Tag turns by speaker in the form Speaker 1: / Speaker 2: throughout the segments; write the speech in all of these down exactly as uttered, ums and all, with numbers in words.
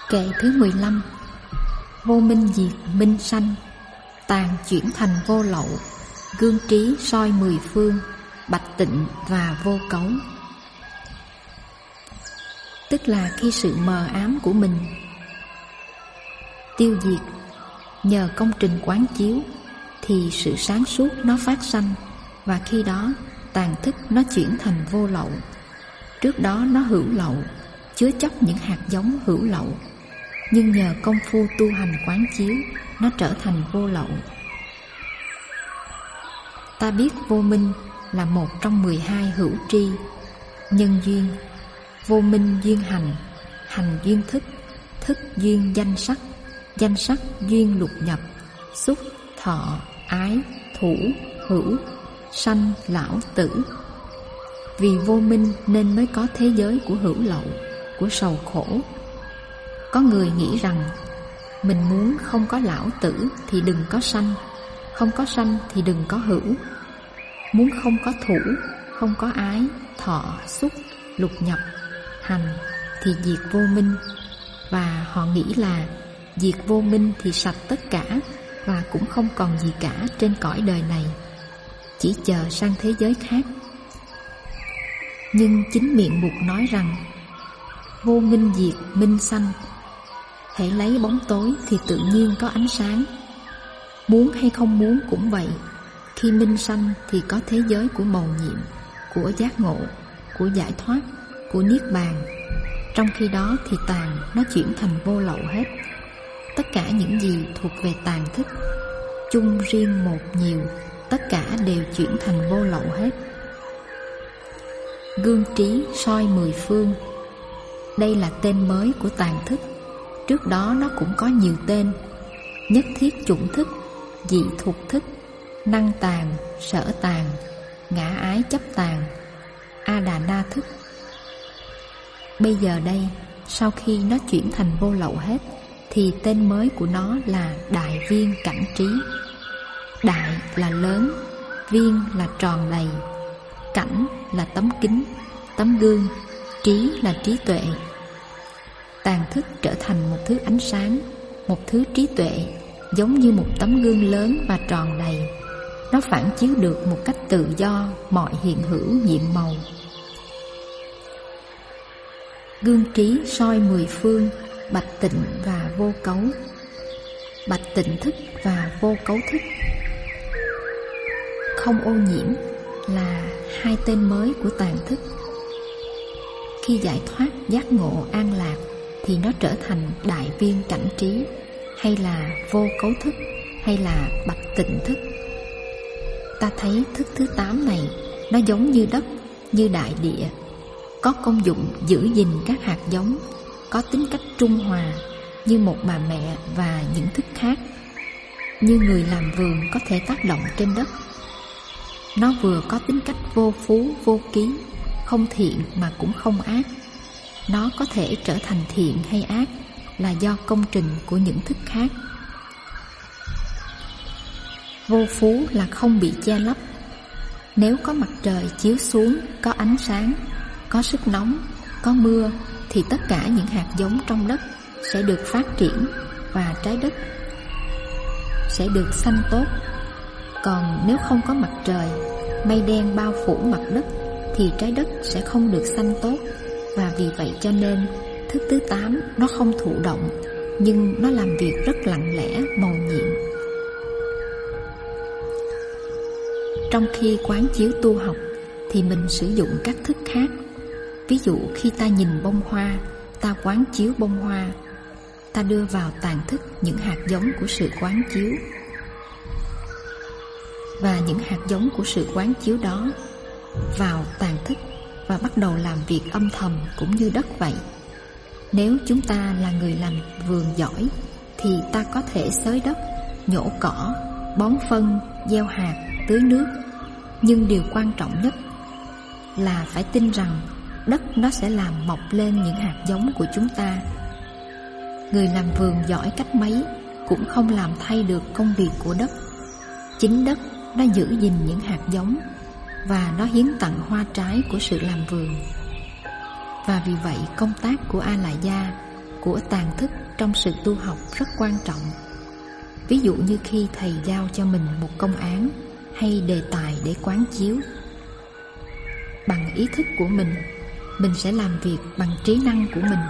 Speaker 1: Kệ thứ mười lăm. Vô minh diệt minh sanh, tàn chuyển thành vô lậu, gương trí soi mười phương, bạch tịnh và vô cấu. Tức là khi sự mờ ám của mình tiêu diệt nhờ công trình quán chiếu, thì sự sáng suốt nó phát sanh, và khi đó tàn thức nó chuyển thành vô lậu. Trước đó nó hữu lậu, chứa chấp những hạt giống hữu lậu, nhưng nhờ công phu tu hành quán chiếu, nó trở thành vô lậu. Ta biết vô minh là một trong mười hai hữu tri, nhân duyên. Vô minh duyên hành, hành duyên thức, thức duyên danh sắc, danh sắc duyên lục nhập, xúc, thọ, ái, thủ, hữu, sanh, lão, tử. Vì vô minh nên mới có thế giới của hữu lậu, của sầu khổ. Có người nghĩ rằng mình muốn không có lão tử thì đừng có sanh, không có sanh thì đừng có hữu. Muốn không có thủ, không có ái, thọ, xúc, lục nhập, hành thì diệt vô minh. Và họ nghĩ là diệt vô minh thì sạch tất cả, và cũng không còn gì cả trên cõi đời này, chỉ chờ sang thế giới khác. Nhưng chính miệng Bụt nói rằng vô minh diệt minh sanh. Hễ lấy bóng tối thì tự nhiên có ánh sáng. Muốn hay không muốn cũng vậy. Khi minh sanh thì có thế giới của mầu nhiệm, của giác ngộ, của giải thoát, của niết bàn. Trong khi đó thì tàn nó chuyển thành vô lậu hết. Tất cả những gì thuộc về tàn thức, chung riêng một nhiều, tất cả đều chuyển thành vô lậu hết. Gương trí soi mười phương. Đây là tên mới của tàn thức. Trước đó nó cũng có nhiều tên: nhất thiết chủng thức, dị thuộc thức, năng tàn, sở tàn, ngã ái chấp tàn, a đà na thức. Bây giờ đây, sau khi nó chuyển thành vô lậu hết, thì tên mới của nó là đại viên cảnh trí. Đại là lớn, viên là tròn đầy, cảnh là tấm kính, tấm gương, trí là trí tuệ. Tàn thức trở thành một thứ ánh sáng, một thứ trí tuệ, giống như một tấm gương lớn và tròn đầy. Nó phản chiếu được một cách tự do mọi hiện hữu nhiệm màu. Gương trí soi mười phương, bạch tịnh và vô cấu. Bạch tịnh thức và vô cấu thức, không ô nhiễm, là hai tên mới của tàn thức. Khi giải thoát, giác ngộ, an lạc thì nó trở thành đại viên cảnh trí, hay là vô cấu thức, hay là bạch tịnh thức. Ta thấy thức thứ tám này nó giống như đất, như đại địa, có công dụng giữ gìn các hạt giống, có tính cách trung hòa như một bà mẹ và những thức khác. Như người làm vườn có thể tác động trên đất. Nó vừa có tính cách vô phú, vô ký, không thiện mà cũng không ác. Nó có thể trở thành thiện hay ác là do công trình của những thức khác. Vô phú là không bị che lấp. Nếu có mặt trời chiếu xuống, có ánh sáng, có sức nóng, có mưa, thì tất cả những hạt giống trong đất sẽ được phát triển, và trái đất sẽ được xanh tốt. Còn nếu không có mặt trời, mây đen bao phủ mặt đất, thì trái đất sẽ không được xanh tốt. Và vì vậy cho nên thức thứ tám nó không thụ động, nhưng nó làm việc rất lặng lẽ, mầu nhiệm. Trong khi quán chiếu tu học thì mình sử dụng các thức khác. Ví dụ khi ta nhìn bông hoa, ta quán chiếu bông hoa. Ta đưa vào tàn thức những hạt giống của sự quán chiếu. Và những hạt giống của sự quán chiếu đó vào tàn thức và bắt đầu làm việc âm thầm cũng như đất vậy. Nếu chúng ta là người làm vườn giỏi thì ta có thể xới đất, nhổ cỏ, bón phân, gieo hạt, tưới nước. Nhưng điều quan trọng nhất là phải tin rằng đất nó sẽ làm mọc lên những hạt giống của chúng ta. Người làm vườn giỏi cách mấy cũng không làm thay được công việc của đất. Chính đất nó giữ gìn những hạt giống, và nó hiến tặng hoa trái của sự làm vườn. Và vì vậy công tác của A-la-gia của tàng thức trong sự tu học rất quan trọng. Ví dụ như khi thầy giao cho mình một công án hay đề tài để quán chiếu, bằng ý thức của mình, mình sẽ làm việc bằng trí năng của mình.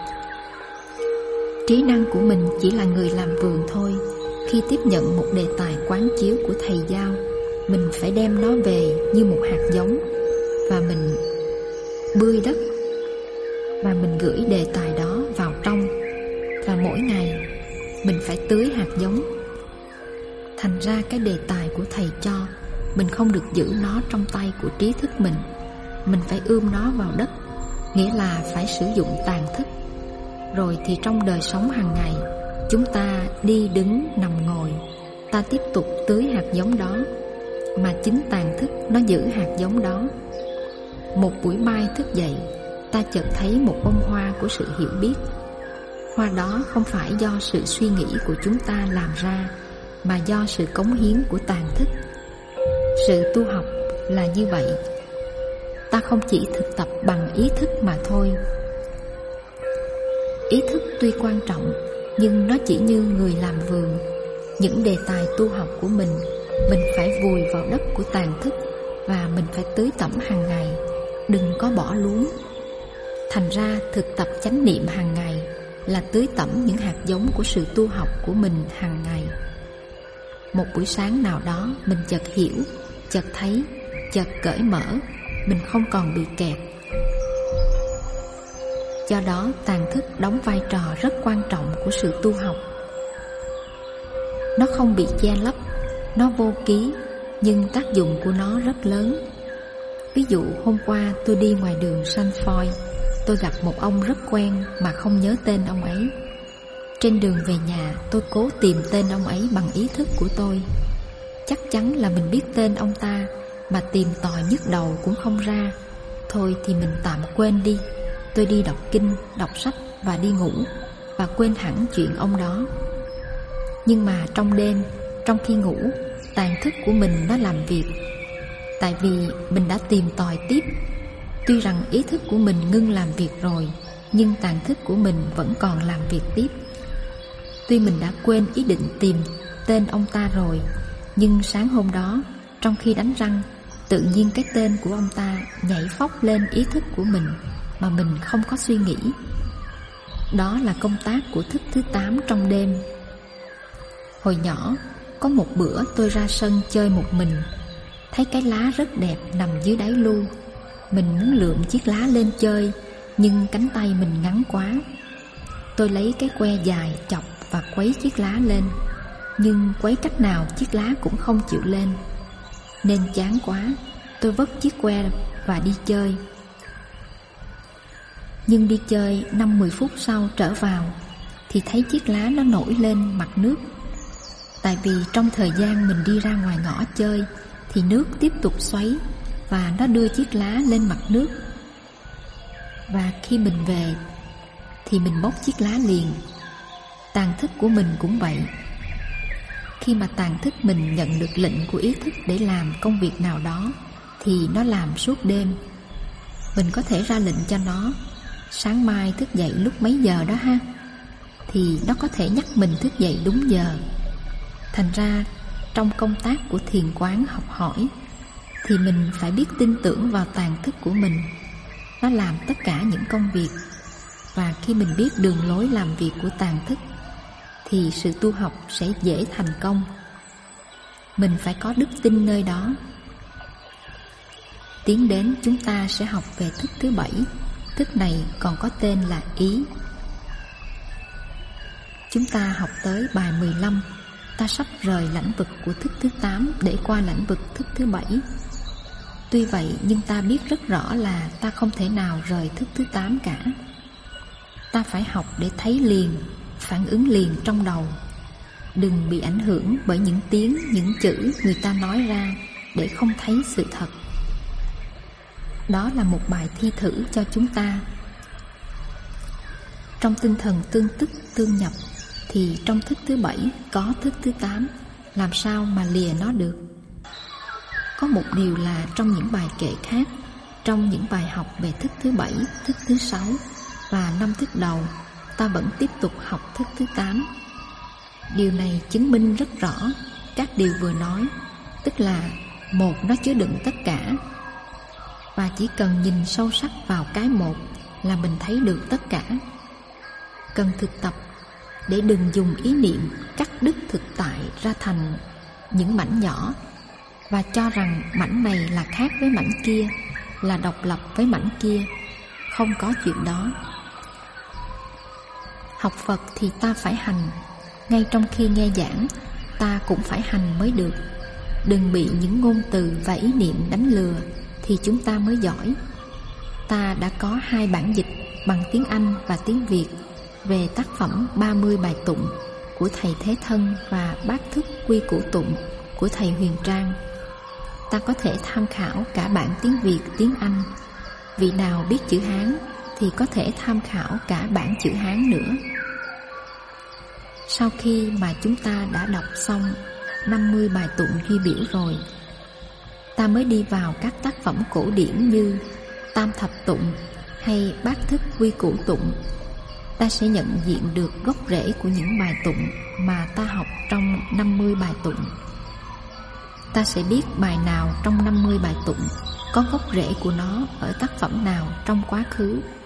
Speaker 1: Trí năng của mình chỉ là người làm vườn thôi. Khi tiếp nhận một đề tài quán chiếu của thầy giao, mình phải đem nó về như một hạt giống, và mình bươi đất, và mình gửi đề tài đó vào trong. Và mỗi ngày mình phải tưới hạt giống. Thành ra cái đề tài của thầy cho, mình không được giữ nó trong tay của trí thức mình. Mình phải ươm nó vào đất, nghĩa là phải sử dụng tàng thức. Rồi thì trong đời sống hàng ngày, chúng ta đi đứng nằm ngồi, ta tiếp tục tưới hạt giống đó, mà chính tàng thức nó giữ hạt giống đó. Một buổi mai thức dậy, ta chợt thấy một bông hoa của sự hiểu biết. Hoa đó không phải do sự suy nghĩ của chúng ta làm ra, mà do sự cống hiến của tàng thức. Sự tu học là như vậy. Ta không chỉ thực tập bằng ý thức mà thôi. Ý thức tuy quan trọng, nhưng nó chỉ như người làm vườn. Những đề tài tu học của mình, mình phải vùi vào đất của tàng thức, và mình phải tưới tẩm hàng ngày, đừng có bỏ luống. Thành ra thực tập chánh niệm hàng ngày là tưới tẩm những hạt giống của sự tu học của mình hàng ngày. Một buổi sáng nào đó, mình chợt hiểu, chợt thấy, chợt cởi mở, mình không còn bị kẹt. Do đó, tàng thức đóng vai trò rất quan trọng của sự tu học. Nó không bị che lấp, nó vô ký, nhưng tác dụng của nó rất lớn. Ví dụ hôm qua tôi đi ngoài đường Saint Foy, tôi gặp một ông rất quen mà không nhớ tên ông ấy. Trên đường về nhà, tôi cố tìm tên ông ấy bằng ý thức của tôi. Chắc chắn là mình biết tên ông ta, mà tìm tòi nhức đầu cũng không ra. Thôi thì mình tạm quên đi. Tôi đi đọc kinh, đọc sách và đi ngủ, và quên hẳn chuyện ông đó. Nhưng mà trong đêm, trong khi ngủ, tàng thức của mình nó làm việc. Tại vì mình đã tìm tòi tiếp. Tuy rằng ý thức của mình ngưng làm việc rồi, nhưng tàng thức của mình vẫn còn làm việc tiếp. Tuy mình đã quên ý định tìm tên ông ta rồi, nhưng sáng hôm đó, trong khi đánh răng, tự nhiên cái tên của ông ta nhảy phóc lên ý thức của mình, mà mình không có suy nghĩ. Đó là công tác của thức thứ tám trong đêm. Hồi nhỏ, có một bữa tôi ra sân chơi một mình, thấy cái lá rất đẹp nằm dưới đáy lu. Mình muốn lượm chiếc lá lên chơi, nhưng cánh tay mình ngắn quá. Tôi lấy cái que dài chọc và quấy chiếc lá lên, nhưng quấy cách nào chiếc lá cũng không chịu lên. Nên chán quá, tôi vất chiếc que và đi chơi. Nhưng đi chơi năm mười phút sau trở vào, thì thấy chiếc lá nó nổi lên mặt nước. Tại vì trong thời gian mình đi ra ngoài ngõ chơi, thì nước tiếp tục xoáy, và nó đưa chiếc lá lên mặt nước. Và khi mình về, thì mình bóc chiếc lá liền. Tàng thức của mình cũng vậy. Khi mà tàng thức mình nhận được lệnh của ý thức để làm công việc nào đó, thì nó làm suốt đêm. Mình có thể ra lệnh cho nó: sáng mai thức dậy lúc mấy giờ đó ha, thì nó có thể nhắc mình thức dậy đúng giờ. Thành ra trong công tác của thiền quán học hỏi, thì mình phải biết tin tưởng vào tàng thức của mình. Nó làm tất cả những công việc. Và khi mình biết đường lối làm việc của tàng thức, thì sự tu học sẽ dễ thành công. Mình phải có đức tin nơi đó. Tiến đến chúng ta sẽ học về thức thứ bảy. Thức này còn có tên là ý. Chúng ta học tới bài mười lăm. Ta sắp rời lãnh vực của thức thứ tám để qua lãnh vực thức thứ bảy. Tuy vậy nhưng ta biết rất rõ là ta không thể nào rời thức thứ tám cả. Ta phải học để thấy liền, phản ứng liền trong đầu. Đừng bị ảnh hưởng bởi những tiếng, những chữ người ta nói ra để không thấy sự thật. Đó là một bài thi thử cho chúng ta. Trong tinh thần tương tức tương nhập, thì trong thức thứ bảy có thức thứ tám, làm sao mà lìa nó được? Có một điều là trong những bài kệ khác, trong những bài học về thức thứ bảy, thức thứ sáu và năm thức đầu, ta vẫn tiếp tục học thức thứ tám. Điều này chứng minh rất rõ các điều vừa nói, tức là một nó chứa đựng tất cả, và chỉ cần nhìn sâu sắc vào cái một là mình thấy được tất cả. Cần thực tập để đừng dùng ý niệm cắt đứt thực tại ra thành những mảnh nhỏ và cho rằng mảnh này là khác với mảnh kia, là độc lập với mảnh kia. Không có chuyện đó. Học Phật thì ta phải hành. Ngay trong khi nghe giảng, ta cũng phải hành mới được. Đừng bị những ngôn từ và ý niệm đánh lừa, thì chúng ta mới giỏi. Ta đã có hai bản dịch bằng tiếng Anh và tiếng Việt về tác phẩm ba mươi bài tụng của thầy Thế Thân và Bát Thức Quy Củ Tụng của thầy Huyền Trang. Ta có thể tham khảo cả bản tiếng Việt, tiếng Anh. Vị nào biết chữ Hán thì có thể tham khảo cả bản chữ Hán nữa. Sau khi mà chúng ta đã đọc xong năm mươi bài tụng duy biểu rồi, ta mới đi vào các tác phẩm cổ điển như Tam Thập Tụng hay Bát Thức Quy Củ Tụng. Ta sẽ nhận diện được gốc rễ của những bài tụng mà ta học trong năm mươi bài tụng. Ta sẽ biết bài nào trong năm mươi bài tụng có gốc rễ của nó ở tác phẩm nào trong quá khứ.